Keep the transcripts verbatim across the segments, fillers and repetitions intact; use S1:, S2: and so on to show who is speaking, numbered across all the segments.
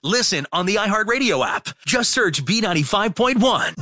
S1: Listen on the iHeartRadio app. Just search B ninety-five point one.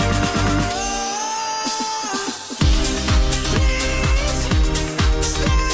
S2: Stay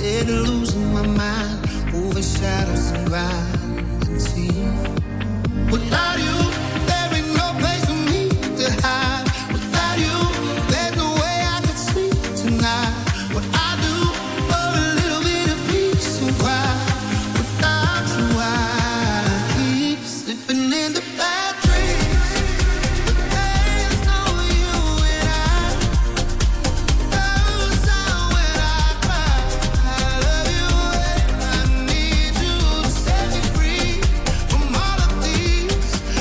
S2: scared of losing my mind over shadows and gravity. Without you, there ain't no place for me to hide. Without you, there's no way I could sleep tonight. What I do for a little bit of peace and quiet. Without you, I keep slipping into bad dreams. But there's no you and I. No sound when I cry. I love you and I need you to set me free from all of these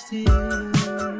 S3: to you.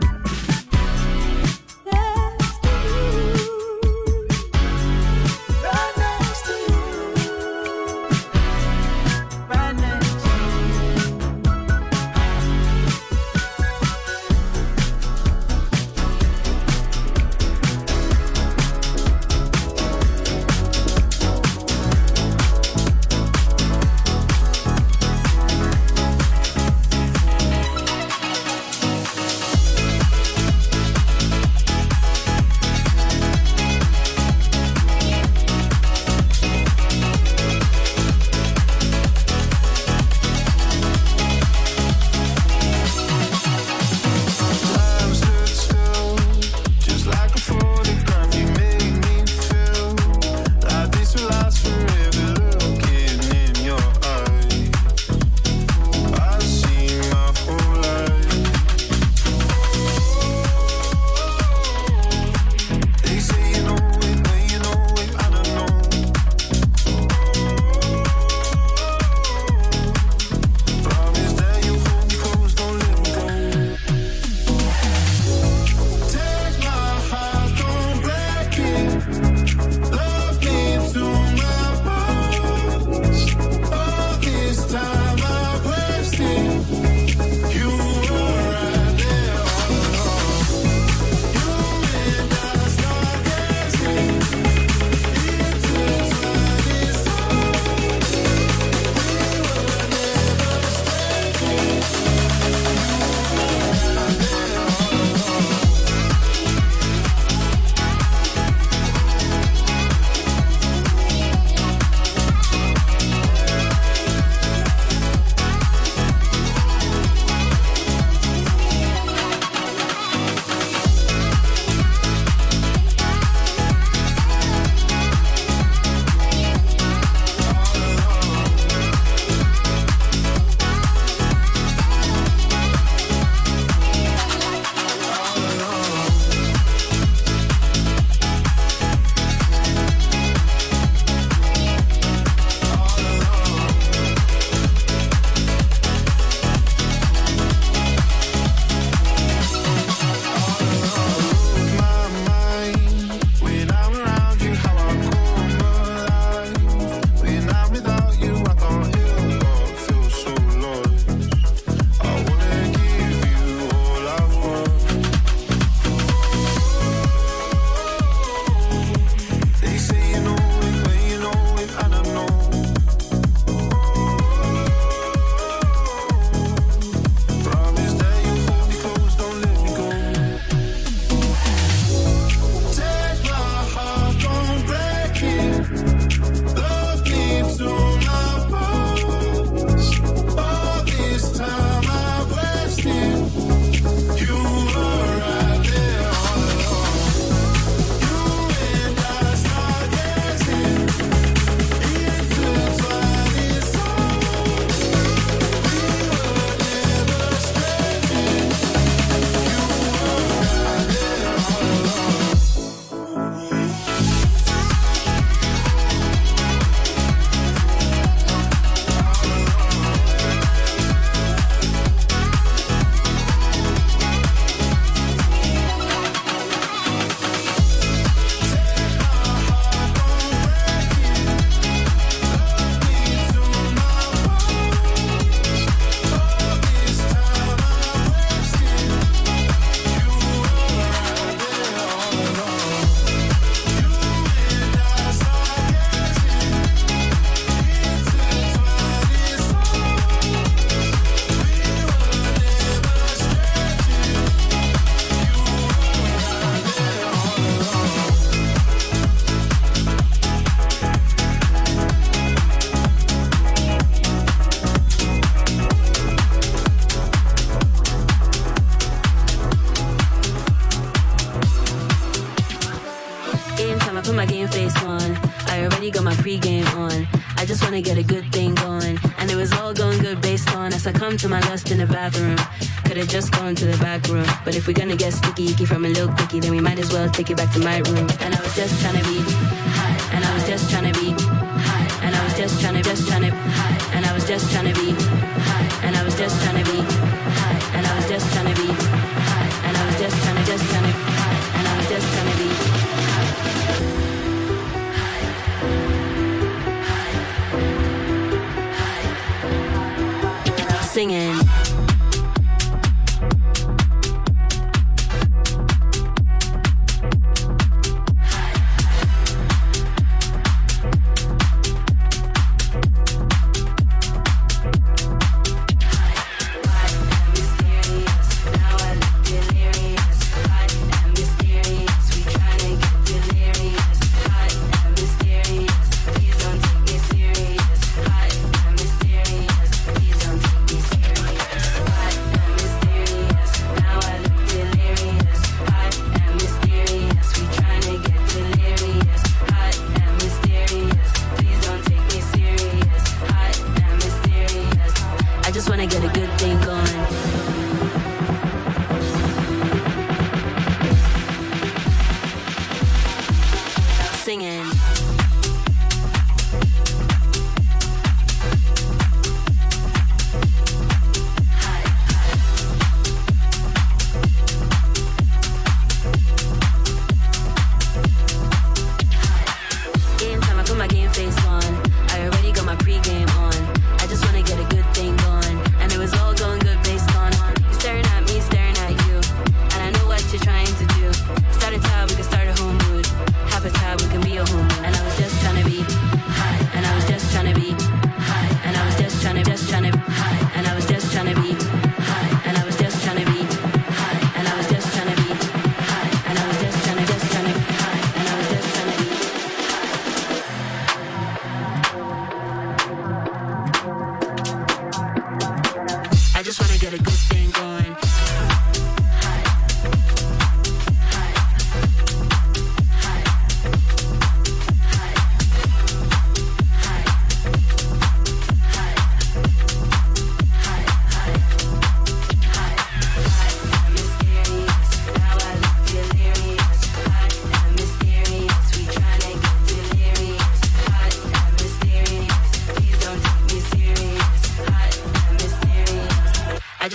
S4: Get a good thing going, and it was all going good based on as I come to my lust in the bathroom. Could have just gone to the back room, but if we're gonna get sticky icky from a little quickie, then we might as well take it back to my room. And I was just trying to be high, and I was just trying to be high, and I was just trying to just trying to high, and I was just trying to be high, and I was just trying to be high, and I was just trying to be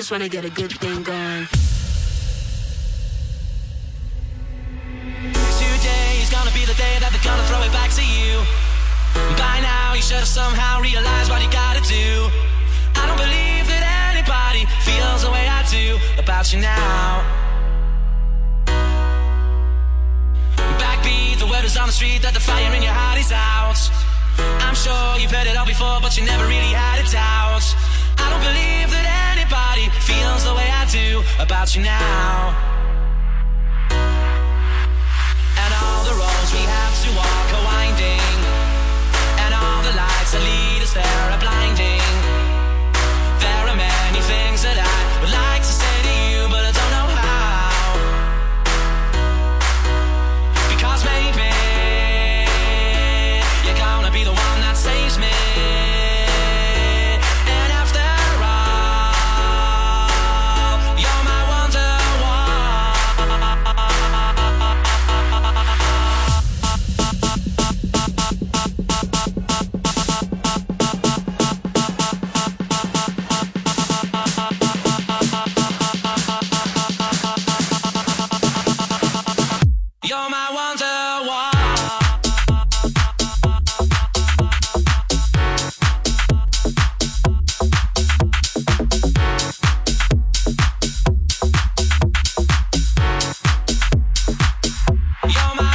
S4: just wanna get a good thing going.
S3: Today is gonna be the day that they're gonna throw it back to you. By now you should have somehow realized what you gotta do. I don't believe that anybody feels the way I do about you now. Backbeat, the word is on the street that the fire in your heart is out. I'm sure you've heard it all before, but you never really had a doubt. I don't believe that anybody feels the way I do about you now. And all the roads we have to walk are winding, and all the lights that lead us there are blinding. There are many things that I would like to say to you, but I don't know how. Because maybe you're gonna be the one that saves me. And after all, you're my You're my Wonderwall. You're my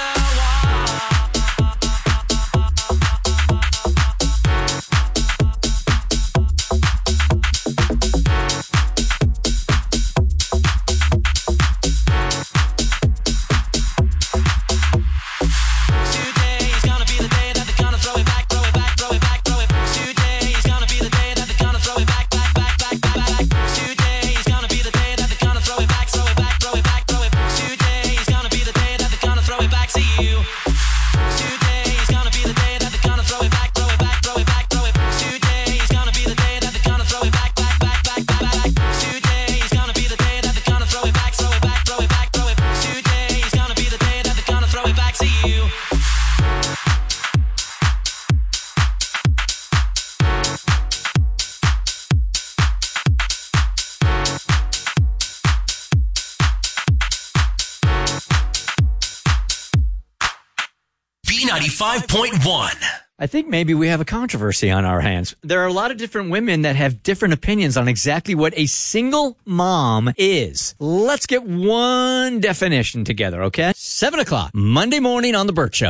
S1: B ninety-five point one.
S5: I think maybe we have a controversy on our hands. There are a lot of different women that have different opinions on exactly what a single mom is. Let's get one definition together, okay? Seven o'clock, Monday morning on The Burt Show.